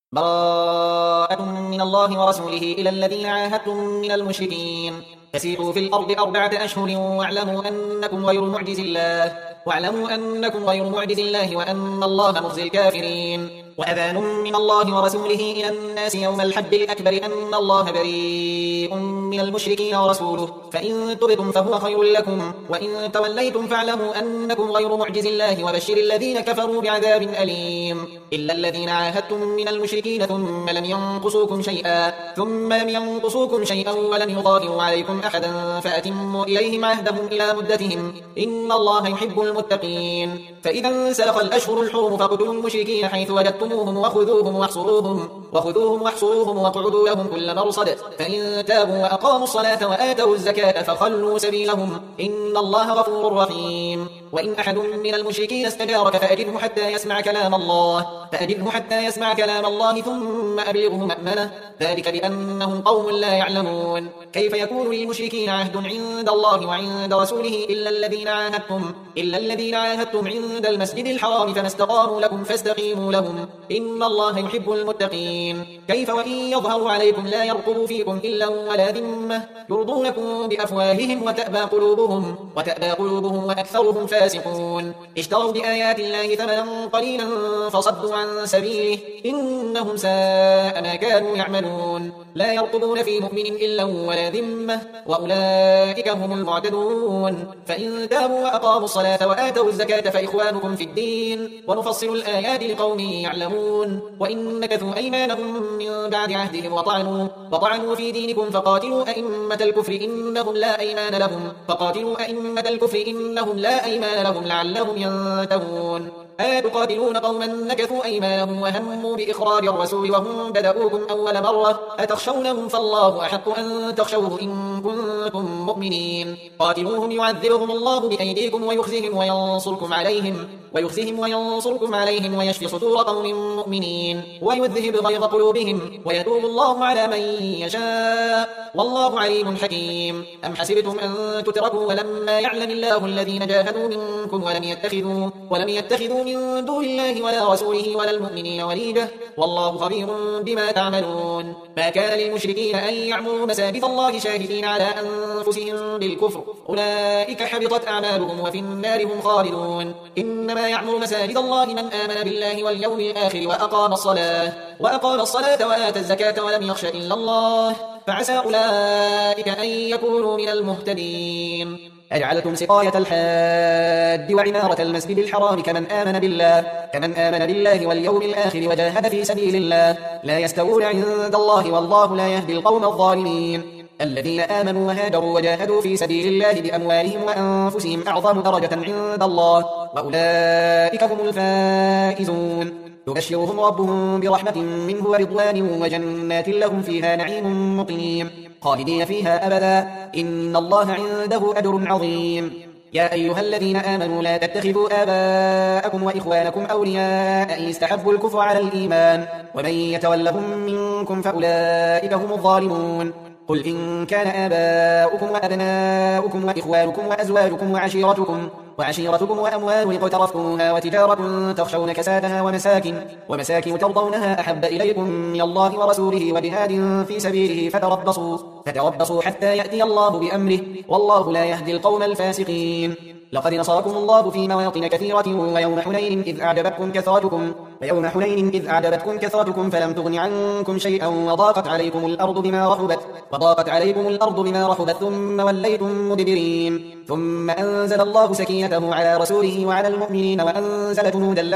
براءة من الله ورسوله إلى الذين عاهدتم من المشركين فسيحوا في الأرض 4 أشهر واعلموا أنكم غير معجز الله وأن الله مخزي الكافرين وأذان من الله ورسوله إلى الناس يوم الحج الأكبر أن الله بريء من المشركين ورسوله فإن تبتم فهو خير لكم وإن توليتم فاعلموا أنكم غير معجز الله وبشر الذين كفروا بعذاب أليم إلا الذين عاهدتم من المشركين ثم لم ينقصوكم شيئا ولم يظاهروا عليكم أحدا فأتموا إليهم عهدهم إلى مدتهم إن الله يحب المتقين فإذا انسلخ الأشهر الحرم فاقتلوا المشركين حيث وجدتموهم وخذوهم واحصروهم واقعدوا لهم كل مرصد فإن تابوا وأقاموا الصلاة وآتوا الزكاة فخلوا سبيلهم إن الله غفور رحيم وإن أحد من المشركين استجارك فأجره حتى يسمع كلام الله ثم أبلغه مأمنه ذلك بأنهم قوم لا يعلمون كيف يكون للمشركين عهد عند الله وعند رسوله إلا الذين عاهدتم عند المسجد الحرام فما استقاموا لكم فاستقيموا لهم إن الله يحب المتقين كيف وإن يظهروا عليكم لا يرقبوا فيكم إلا ولا ذمة يرضونكم بأفواههم وتأبى قلوبهم وأكثرهم فاسقون اشتروا بآيات الله ثمنا قليلا فصدوا عن سبيله إنهم ساء ما كانوا يعملون لا يرقبون في مؤمن إلا ولا ذمة وأولئك هم المعتدون فإن تابوا وأقاموا الصلاة وآتوا الزكاة فإخوانكم في الدين ونفصل الآيات لقوم يعلمون وإن نكثوا أيمانهم من بعد عهدهم وطعنوا في دينكم فقاتلوا أئمة الكفر إنهم لا أيمان لهم لعلهم ينتهون أتقاتلون قوما نكثوا أيمانهم وهموا بإخراج الرسول وهم بدأوكم أول مرة أتخشونهم فالله أحق أن تخشوه إن كنتم مؤمنين قاتلوهم يعذبهم الله بأيديكم ويخزهم وينصركم عليهم ويشفي صدور قوم مؤمنين ويذهب غيظ قلوبهم ويتوب الله على من يشاء والله عليم حكيم أم حسبتم أن تتركوا ولما يعلم الله الذين جاهدوا منكم ولم يتخذوا من دون الله ولا رسوله ولا المؤمنين وليجة والله خبير بما تعملون ما كان للمشركين أن يعمروا مساجد الله شاهدين على أنفسهم بالكفر أولئك حبطت أعمالهم وفي النار هم خالدون إنما يعمر مساجد الله من آمن بالله واليوم الآخر وأقام الصلاة وآتى الزكاة ولم يخش إلا الله فعسى أولئك أن يكونوا من المهتدين أجعلتم سقاية الحاج وعمارة المسجد الحرام كمن آمن بالله واليوم الآخر وجاهد في سبيل الله لا يستوون عند الله والله لا يهدي القوم الظالمين الذين آمنوا وهاجروا وجاهدوا في سبيل الله بأموالهم وأنفسهم أعظم درجة عند الله وأولئك هم الفائزون يبشرهم ربهم برحمة منه ورضوان وجنات لهم فيها نعيم مقيم خالدين فيها أبدا إن الله عنده أجر عظيم يا أيها الذين آمنوا لا تتخذوا آباءكم وإخوانكم أولياء إن استحبوا الكفر على الإيمان ومن يتولهم منكم فأولئك هم الظالمون قل إن كان آباؤكم وأبناؤكم وإخوانكم وأزواجكم وعشيرتكم وأموال اقترفتموها وتجارة تخشون كسادها ومساكن ترضونها أحب إليكم من الله ورسوله وجهاد في سبيله فتربصوا حتى يأتي الله بأمره والله لا يهدي القوم الفاسقين لقد نصركم الله في مواطن كثيرة ويوم حنين إذ أعجبتكم كثرتكم فلم تغن عنكم شيئا وضاقت عليكم الأرض بما رحبت ثم وليتم مدبرين ثم أنزل الله سكينته على رسوله وعلى المؤمنين وأنزل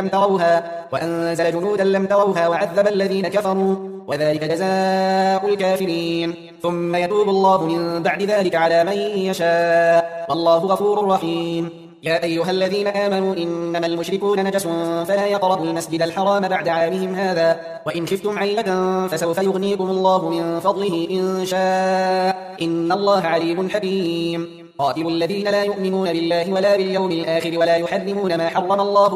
جنودا لم تروها وعذب الذين كفروا وذلك جزاء الكافرين ثم يتوب الله من بعد ذلك على من يشاء والله غفور رحيم يا أيها الذين آمنوا إنما المشركون نجس فلا يقربوا المسجد الحرام بعد عامهم هذا وإن خفتم عيلة فسوف يغنيكم الله من فضله إن شاء إن الله عليم حكيم قاتلوا الذين لا يؤمنون بالله ولا باليوم الآخر ولا يحرمون ما حرم الله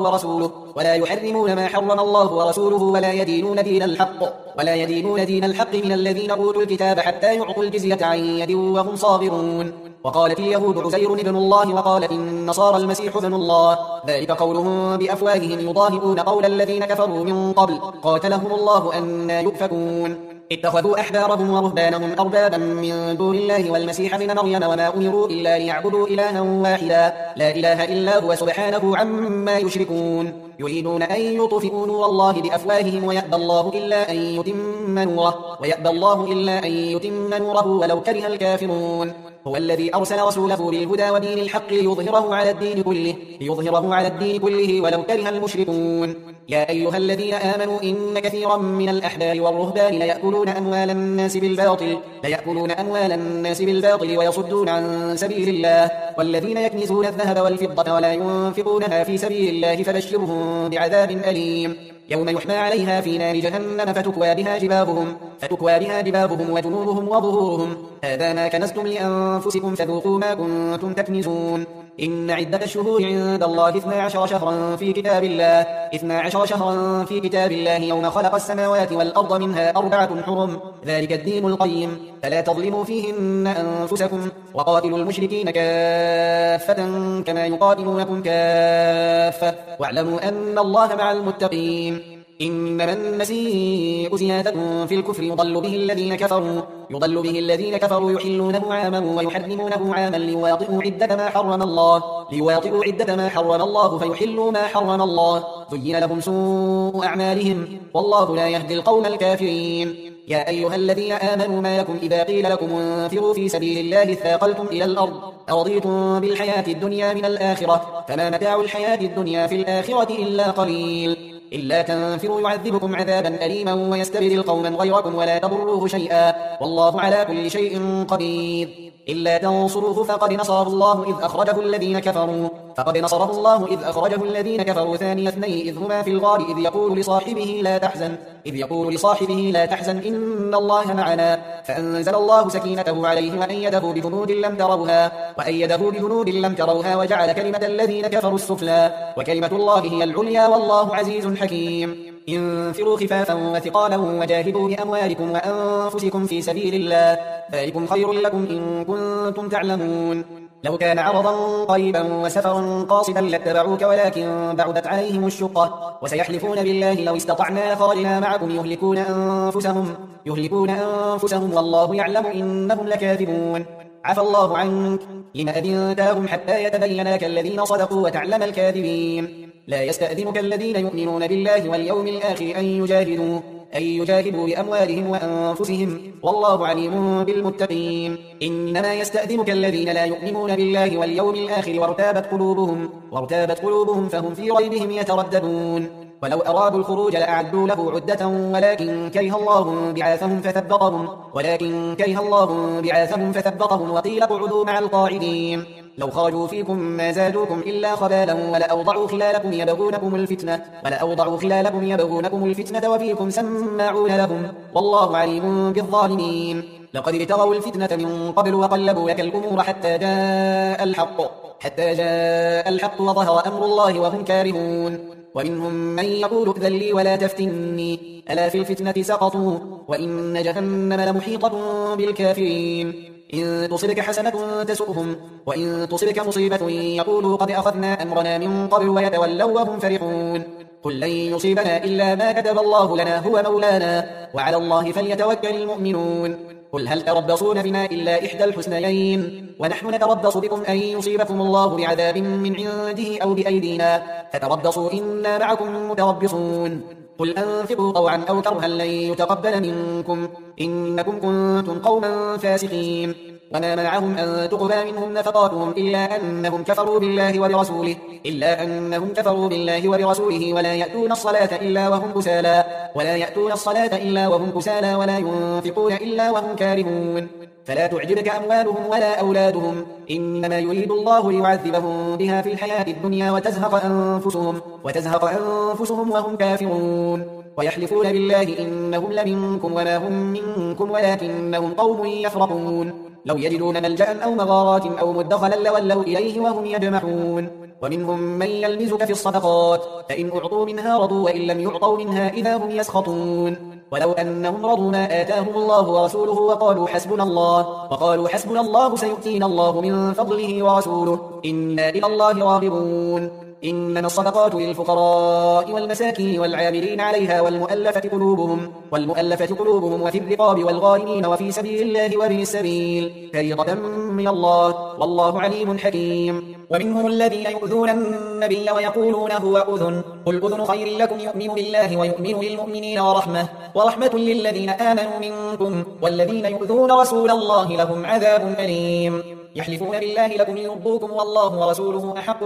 ورسوله ولا يدينون دين الحق من الذين أوتوا الكتاب حتى يعطوا الجزية عن يد وهم صاغرون. وقالت اليهود عزير ابن الله وقالت النصارى المسيح ابن الله، ذلك قولهم بأفواههم يضاهئون قول الذين كفروا من قبل قاتلهم الله أنى يؤفكون. اتخذوا أحبارهم ورهبانهم أربابا من دون الله والمسيح ابن مريم وما أمروا إلا ليعبدوا إلها واحدا لا إله إلا هو سبحانه عما يشركون. يريدون أن يطفئوا نور الله بأفواههم ويأبى الله إلا أن يتم نوره ولو كره الكافرون. هو الذي أرسل رسوله بالهدى ودين الحق ليظهره على الدين كله ولو كره المشركون. يا أيها الذين آمنوا إن كثيرا من الأحبار والرهبان ليأكلون أموال الناس بالباطل ويصدون عن سبيل الله، والذين يكنزون الذهب والفضة ولا ينفقونها في سبيل الله فبشرهم بعذاب أليم. يوم يحمى عليها في نار جهنم فتكوى بها جباههم وجنوبهم وظهورهم، هذا ما كنزتم لأنفسكم فذوقوا ما كنتم تكنزون. إن عدة الشهور عند الله 12 شهرا في كتاب الله يوم خلق السماوات والأرض منها 4 حرم، ذلك الدين القيم، فلا تظلموا فيهن أنفسكم. وقاتلوا المشركين كافة كما يقاتلونكم كافة واعلموا أن الله مع المتقين. إنما النسيء زيادة في الكفر يضل به الذين كفروا يحلونه عاما ويحرمونه عاما ليواطئوا عدة ما حرم الله فيحلوا ما حرم الله، زين لهم سوء أعمالهم والله لا يهدي القوم الكافرين. يا أيها الذين آمنوا ما لكم إذا قيل لكم انفروا في سبيل الله اثاقلتم إلى الأرض أرضيتم بالحياة الدنيا من الآخرة، فما متاع الحياة الدنيا في الآخرة إلا قليل. إلا تنفروا يعذبكم عذابا أليما ويستبدل قوما غيركم ولا تضروه شيئا والله على كل شيء قدير. إلا تنصروه فقد نصره الله إذ أخرجه الذين كفروا ثاني اثنين إذ هما في الغار إذ يقول لصاحبه لا تحزن إن الله معنا، فأنزل الله سكينته عليه وأيده بجنود لم تروها وجعل كلمة الذين كفروا السفلى وكلمة الله هي العليا والله عزيز حكيم. انفروا خفافا وثقالا وجاهدوا بأموالكم وأنفسكم في سبيل الله، ذلكم خير لكم إن كنتم تعلمون. لو كان عرضا قريبا وسفرا قاصدا لاتبعوك ولكن بعدت عليهم الشقة وسيحلفون بالله لو استطعنا لخرجنا معكم يهلكون أنفسهم والله يعلم إنهم لكاذبون. عفى الله عنك لما أذنتهم حتى يتبين لك الذين صدقوا وتعلم الكاذبين. لا يستأذنك الذين يؤمنون بالله واليوم الآخر أن يجاهدوا بأموالهم وأنفسهم والله عليم بالمتقين. إنما يستأذنك الذين لا يؤمنون بالله واليوم الآخر وارتابت قلوبهم فهم في ريبهم يترددون. ولو أرادوا الخروج لأعدوا له عدة ولكن كره الله بعاثهم فثبطهم وقيل اقعدوا مع القاعدين. لو خرجوا فيكم ما زادوكم إلا خبالا ولأوضعوا خلالكم يبغونكم الفتنة وفيكم سماعون لهم والله عليم بالظالمين. لقد ابتغوا الفتنة من قبل وقلبوا لك الأمور حتى جاء الحق وظهر أمر الله وهم كارهون. ومنهم من يقول ائذن لي ولا تفتني ألا في الفتنة سقطوا وإن جهنم لمحيطة بالكافرين. إن تصبك حسنة تسؤهم وإن تصبك مصيبة يقولوا قد أخذنا أمرنا من قبل ويتولوا وهم فرحون. قل لن يصيبنا إلا ما كتب الله لنا هو مولانا وعلى الله فليتوكل المؤمنون. قل هل تربصون بنا إلا إحدى الحسنيين ونحن نتربص بكم أن يصيبكم الله بعذاب من عنده أو بأيدينا فتربصوا إنا معكم متربصون. قل أنفقوا طوعا أو كرها لن يتقبل منكم إنكم كنتم قوما فاسقين. وما منعهم أن تقبل منهم نفقاتهم إلا أنهم كفروا بالله ورسوله ولا يأتون الصلاة إلا وهم كسالى ولا ينفقون إلا وهم كارهون. فلا تعجبك أموالهم ولا أولادهم إنما يريد الله ليعذبهم بها في الحياة الدنيا وتزهق أنفسهم وهم كافرون. ويحلفون بالله إنهم لمنكم وما هم منكم ولكنهم قوم يفرقون. لو يجدون ملجأ أو مغارات أو مدخلا لولوا إليه وهم يجمحون ومنهم من يلمزك في الصدقات فإن أعطوا منها رضوا وإن لم يعطوا منها إذا هم يسخطون ولو أنهم رضوا ما آتاهم الله ورسوله وقالوا حسبنا الله سيؤتينا الله من فضله ورسوله إنا إلى الله راغبون إنما الصدقات للفقراء والمساكين والعاملين عليها والمؤلفة قلوبهم وفي الرقاب والغارمين وفي سبيل الله وابن السبيل فريضة من الله والله عليم حكيم ومنهم الذين يؤذون النبي ويقولون هو أذن قل أذن خير لكم يؤمن بالله ويؤمن للمؤمنين ورحمة للذين آمنوا منكم والذين يؤذون رسول الله لهم عذاب أليم يحلفون بالله لكم يرضوكم والله ورسوله أحق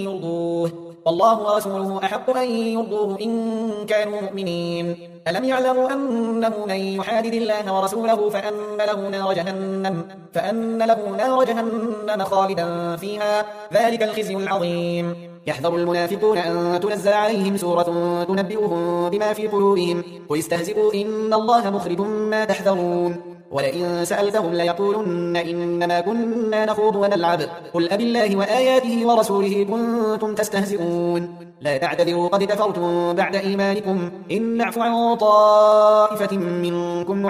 أن يرضوه إن كانوا مؤمنين ألم يعلموا أنه من يحادد الله ورسوله فأن له نار جهنم خالدا فيها ذلك الخزي العظيم يحذر المنافقون أن تنزل عليهم سورة تنبئهم بما في قلوبهم قل استهزئوا إن الله مخرج ما تحذرون ولئن سألتهم ليقولن إنما كنا نخوض ونلعب قل أبالله وآياته ورسوله كنتم تستهزئون لا تعتذروا قد كفرتم بعد إيمانكم إن نعف عن طائفة منكم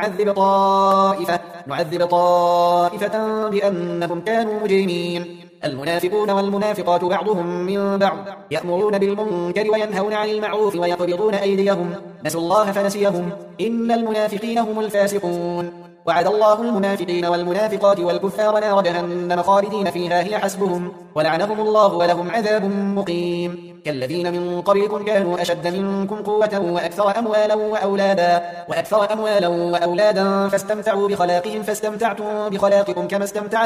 نعذب طائفة بأنهم كانوا مجرمين المنافقون والمنافقات بعضهم من بعض يأمرون بالمنكر وينهون عن المعروف ويقبضون أيديهم نسوا الله فنسيهم إن المنافقين هم الفاسقون وعد الله المنافقين والمنافقات والكفار نار جهنم خالدين فيها هي حسبهم ولعنهم الله ولهم عذاب مقيم كالذين من قبلكم كانوا أشد منكم قوة وأكثر أموالا وأولادا فاستمتعوا بخلاقهم فاستمتعتم بخلاقكم كما استمتع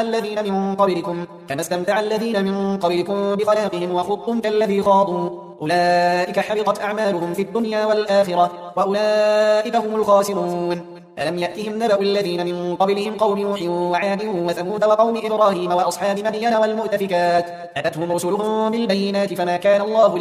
الذين من قبلكم بخلاقهم وخضتم كالذي خاضوا أولئك حبطت أعمالهم في الدنيا والآخرة وأولئك هم الخاسرون ألم يأتهم نبأ الذين من قبلهم قوم نوح وعاد وثمود وقوم إبراهيم وأصحاب مدين والمؤتفكات أتتهم رسلهم بالبينات فما كان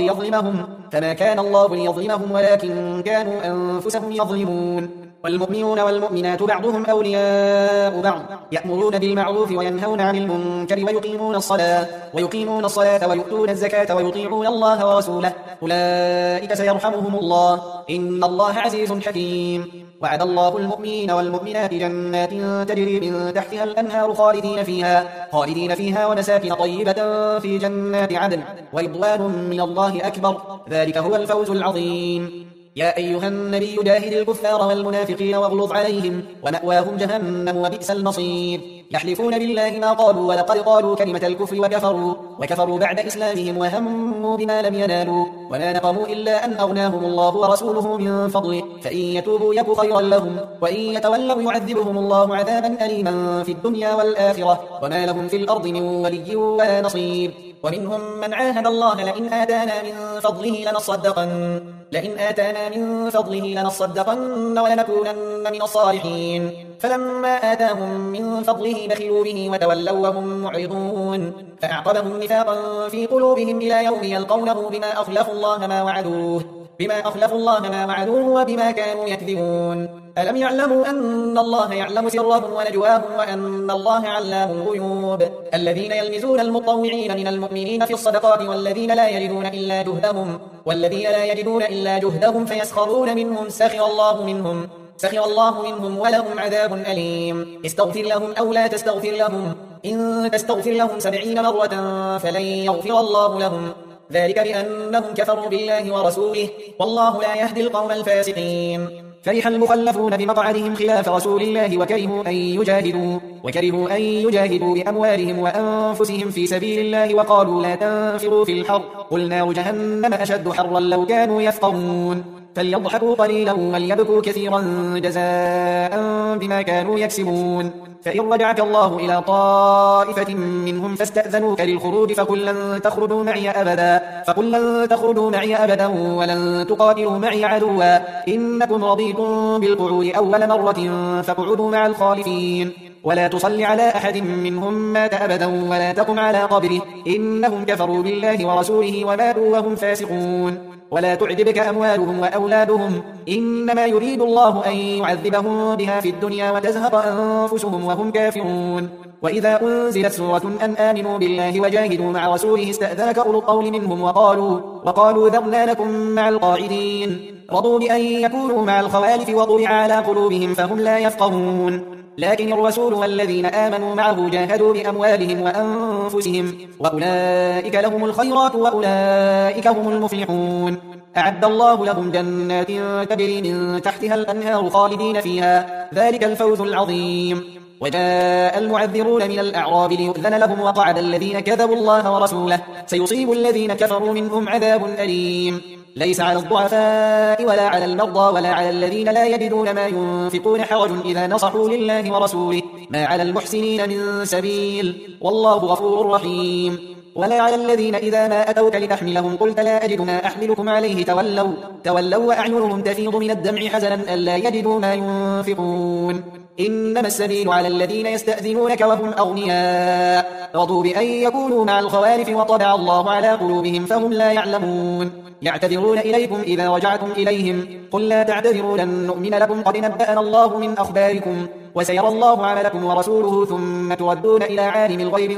الله ليظلمهم ولكن كانوا أنفسهم يظلمون والمؤمنون والمؤمنات بعضهم أولياء بعض يأمرون بالمعروف وينهون عن المنكر ويقيمون الصلاة ويؤتون الزكاة ويطيعون الله ورسوله أولئك سيرحمهم الله إن الله عزيز حكيم وعد الله المؤمنين والمؤمنات جنات تجري من تحتها الأنهار خالدين فيها ومساكن طيبة في جنات عدن ورضوان من الله أكبر ذلك هو الفوز العظيم يا أيها النبي جاهد الكفار والمنافقين واغلظ عليهم ومأواهم جهنم وبئس المصير يحلفون بالله ما قالوا ولقد قالوا كلمة الكفر وكفروا بعد إسلامهم وهموا بما لم ينالوا وما نقموا إلا أن أغناهم الله ورسوله من فضله فإن يتوبوا يك خيرا لهم وإن يتولوا يعذبهم الله عذابا أليما في الدنيا والآخرة وما لهم في الأرض من ولي ولا نصير ومنهم من عاهد الله لئن آتانا من فضله لنصدقن ولنكونن من الصالحين فلما آتاهم من فضله بخلوا به وتولوا وهم معرضون فأعقبهم نفاقا في قلوبهم إلى يوم يلقونه بما أخلفوا الله ما وعدوه وبما كانوا يكذبون ألم يعلموا أن الله يعلم سرهم ونجواهم وأن الله علام الغيوب الذين يلمزون المطوعين من المؤمنين في الصدقات والذين لا يجدون إلا جهدهم فيسخرون منهم سخر الله منهم ولهم عذاب أليم استغفر لهم أو لا تستغفر لهم إن تستغفر لهم 70 مرة فلن يغفر الله لهم ذلك بأنهم كفروا بالله ورسوله والله لا يهدي القوم الفاسقين فرح المخلفون بمقعدهم خلاف رسول الله وكرهوا أن يجاهدوا بأموالهم وأنفسهم في سبيل الله وقالوا لا تنفروا في الحر قل نار جهنم أشد حرا لو كانوا يفقهون فليضحكوا قليلا وليبكوا كثيرا جزاء بما كانوا يكسبون فإن رجعك الله إلى طائفة منهم فاستأذنوك للخروج فقل لن تخرجوا معي أبدا ولن تقاتلوا معي عدوا إنكم رضيتم بالقعود أول مرة فاقعدوا مع الخالفين ولا تصل على أحد منهم مات أبدا ولا تقم على قبره إنهم كفروا بالله ورسوله وماتوا وهم فاسقون ولا تعجبك أموالهم وأولادهم إنما يريد الله أن يعذبهم بها في الدنيا وتزهق أنفسهم وهم كافرون وإذا أنزلت سورة أن آمنوا بالله وجاهدوا مع رسوله استأذنك أولو الطول منهم وقالوا ذرنا نكن مع القاعدين رضوا بأن يكونوا مع الخوالف وطبع على قلوبهم فهم لا يفقهون لكن الرسول والذين آمنوا معه جاهدوا بأموالهم وأنفسهم وأولئك لهم الخيرات وأولئك هم المفلحون أعد الله لهم جنات تجري من تحتها الأنهار خالدين فيها ذلك الفوز العظيم وجاء المعذرون من الأعراب ليؤذن لهم وقعد الذين كذبوا الله ورسوله سيصيب الذين كفروا منهم عذاب أليم ليس على الضعفاء ولا على المرضى ولا على الذين لا يجدون ما ينفقون حرج إذا نصحوا لله ورسوله ما على المحسنين من سبيل والله غفور رحيم ولا على الذين إذا ما أتوك لتحملهم قلت لا أجد ما أحملكم عليه تولوا وأعينهم تفيض من الدمع حزنا ألا يجدوا ما ينفقون إنما السبيل على الذين يستأذنونك وهم أغنياء رضوا بأن يكونوا مع الخوالف وطبع الله على قلوبهم فهم لا يعلمون يعتذرون إليكم إذا رجعتم إليهم قل لا تعتذروا لن نؤمن لكم قد نبأنا الله من أخباركم وسيرى الله عملكم ورسوله ثم تردون إلى عالم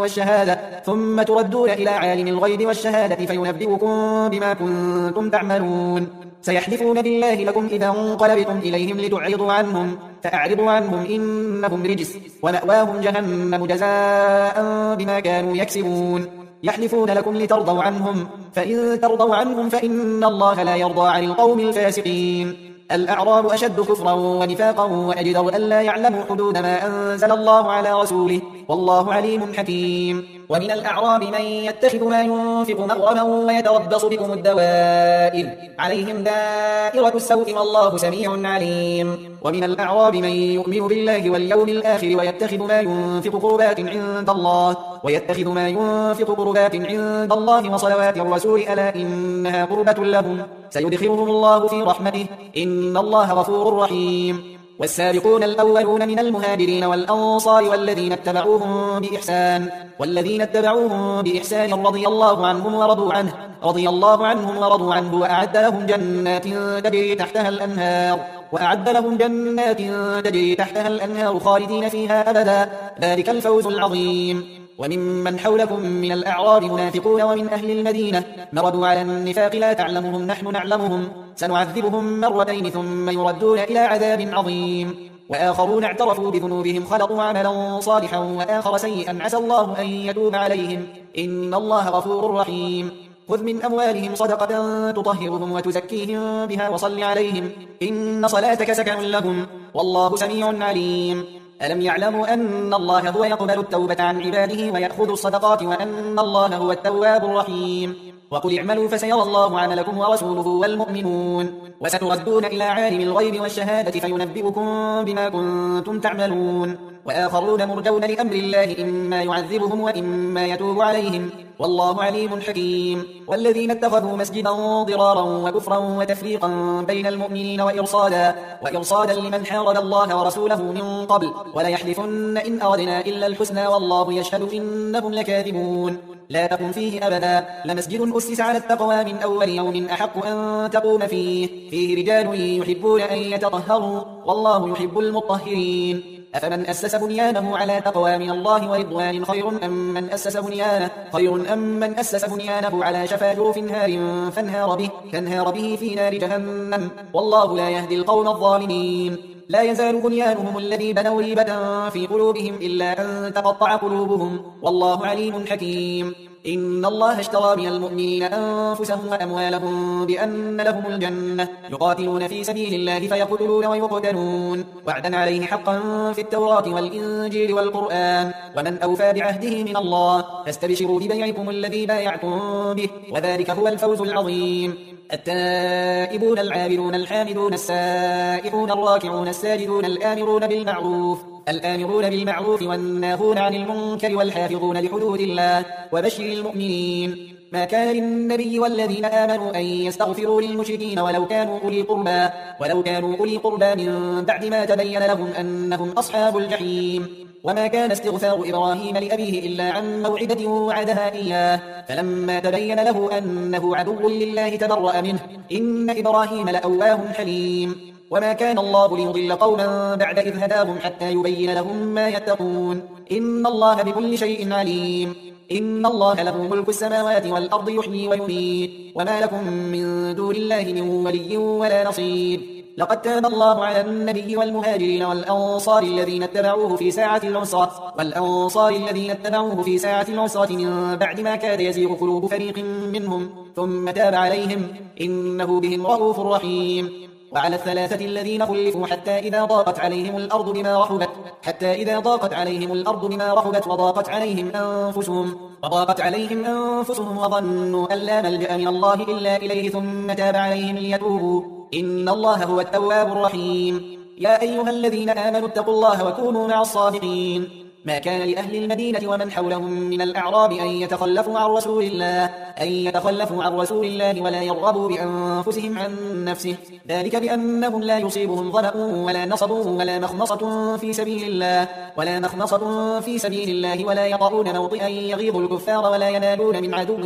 الغيب والشهادة فينبئكم بما كنتم تعملون سيحلفون بالله لكم إذا انقلبتم إليهم لتعرضوا عنهم فأعرضوا عنهم إنهم رجس ومأواهم جهنم جزاء بما كانوا يكسبون يحلفون لكم لترضوا عنهم فإن ترضوا عنهم فإن الله لا يرضى عن القوم الفاسقين الأعراب أشد كفرا ونفاقا وأجدر ألا يعلموا حدود ما أنزل الله على رسوله والله عليم حكيم ومن الأعراب من يتخذ ما ينفق مغرما ويتربص بكم الدوائر عليهم دائرة السوء والله سميع عليم ومن الأعراب من يؤمن بالله واليوم الآخر ويتخذ ما ينفق قربات عند الله وصلوات الرسول ألا إنها قربة لهم سيدخلهم الله في رحمته إن الله غفور رحيم والسابقون الأولون من المهاجرين والأنصار والذين اتبعوهم بإحسان رضي الله عنهم ورضوا عنه وأعد لهم جنات تجري تحتها الأنهار خالدين فيها أبدا ذلك الفوز العظيم وممن حولكم من الأعراب منافقون ومن أهل المدينة مردوا على النفاق لا تعلمهم نحن نعلمهم سنعذبهم مرتين ثم يردون إلى عذاب عظيم وآخرون اعترفوا بذنوبهم خلقوا عملا صالحا وآخر سيئا عسى الله أن يتوب عليهم إن الله غفور رحيم خذ من أموالهم صدقة تطهرهم وتزكيهم بها وصل عليهم إن صلاتك سكن لهم والله سميع عليم ألم يعلموا أن الله هو يقبل التوبة عن عباده ويأخذ الصدقات وأن الله هو التواب الرحيم وقل اعملوا فسيرى الله عملكم ورسوله والمؤمنون وستردون إلى عالم الغيب والشهادة فينبئكم بما كنتم تعملون وآخرون مرجون لأمر الله إما يعذبهم وإما يتوب عليهم والله عليم حكيم والذين اتخذوا مسجدا ضرارا وكفرا وتفريقا بين المؤمنين وإرصادا لمن حارب الله ورسوله من قبل وليحلفن إن أردنا إلا الحسنى والله يشهد إنهم لكاذبون لا تقم فيه أبدا لمسجد أسس على التقوى من أول يوم أحق أن تقوم فيه رجال يحبون أن يتطهروا والله يحب المطهرين أفمن أسس بنيانه على تقوى من الله ورضوان خير أم من أسس بنيانه على شفا جرف هار فانهار به في نار جهنم والله لا يهدي القوم الظالمين لا يزال بنيانهم الذي بنوا ريبة في قلوبهم إلا أن تقطع قلوبهم والله عليم حكيم إن الله اشترى من المؤمنين أنفسهم وأموالهم بأن لهم الجنة يقاتلون في سبيل الله فيقتلون ويقتلون وعدا عليه حقا في التوراة والإنجيل والقرآن ومن أوفى بعهده من الله فاستبشروا ببيعكم الذي بايعتم به وذلك هو الفوز العظيم التائبون العابدون الحامدون السائحون الراكعون الساجدون الآمرون بالمعروف والناهون عن المنكر والحافظون لحدود الله وبشر المؤمنين ما كان للنبي والذين آمنوا أن يستغفروا للمشركين ولو كانوا أولي قربى من بعد ما تبين لهم أنهم أصحاب الجحيم. وما كان استغفار إبراهيم لأبيه إلا عن موعدة وعدها إياه فلما تبين له أنه عدو لله تبرأ منه إن إبراهيم لأواه حليم. وما كان الله ليضل قوما بعد إذ هداهم حتى يبين لهم ما يتقون إن الله بكل شيء عليم. إن الله له ملك السماوات والأرض يحيي ويميت وما لكم من دون الله من ولي ولا نصير. لقد تاب الله على النبي والمهاجرين والأنصار الذين اتبعوه في ساعة العسرة من بعد ما كاد يزيغ قلوب فريق منهم ثم تاب عليهم إنه بهم رؤوف رحيم. وعلى الثلاثة الذين خلفوا حتى إذا ضاقت عليهم الأرض بما رحبت وضاقت عليهم أنفسهم وظنوا أن لا ملجأ من الله إلا إليه ثم تاب عليهم ليتوبوا إن الله هو التواب الرحيم. يا أيها الذين آمنوا اتقوا الله وكونوا مع الصادقين. ما كان لأهل المدينة ومن حولهم من الأعراب أن يتخلفوا عن رسول الله ولا يرغبوا بأنفسهم عن نفسه ذلك بأنهم لا يصيبهم ظمأ ولا نصب ولا مخمصة في سبيل الله ولا يطعون موطئا يغيظ الكفار ولا ينالون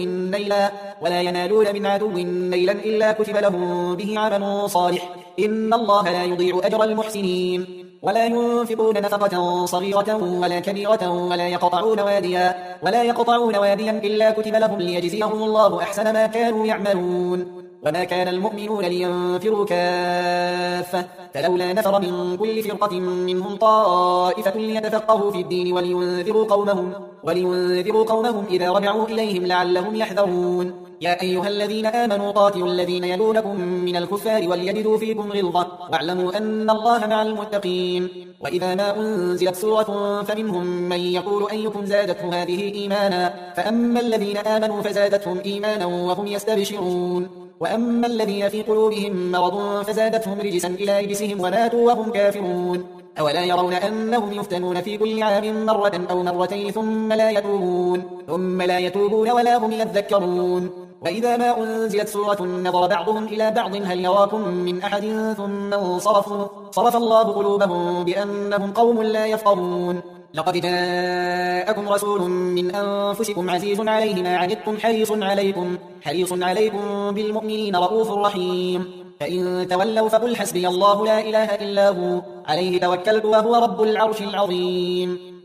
من عدو نيلا إلا كتب لهم به عمل صالح إن الله لا يضيع أجر المحسنين. ولا ينفقون نفقة صغيرة ولا كبيرة ولا يقطعون واديا إلا كتب لهم ليجزيهم الله أحسن ما كانوا يعملون. وما كان المؤمنون لينفروا كافة فلولا نفر من كل فرقة منهم طائفة ليتفقهوا في الدين ولينذروا قومهم إذا رجعوا إليهم لعلهم يحذرون. يا أيها الذين آمنوا قاتلوا الذين يلونكم من الكفار وليجدوا فيكم غلظة واعلموا أن الله مع المتقين. وإذا ما أنزلت سورة فمنهم من يقول أيكم زادته هذه إيمانا فأما الذين آمنوا فزادتهم إيمانا وهم يستبشرون وأما الذين في قلوبهم مرض فزادتهم رجسا إلى رجسهم وماتوا وهم كافرون. أولا يرون أنهم يفتنون في كل عام مرة أو مرتين ثم لا يتوبون ولا هم يذكرون. وإذا ما أنزلت سورة نظر بعضهم إلى بعض هل يراكم من أحد ثم انصرفوا صرف الله قلوبهم بأنهم قوم لا يفقهون. لقد جاءكم رسول من أنفسكم عزيز عليه ما عنتم حريص عليكم بالمؤمنين رؤوف رحيم. فإن تولوا فقل حسبي الله لا إله إلا هو عليه توكلت وهو رب العرش العظيم.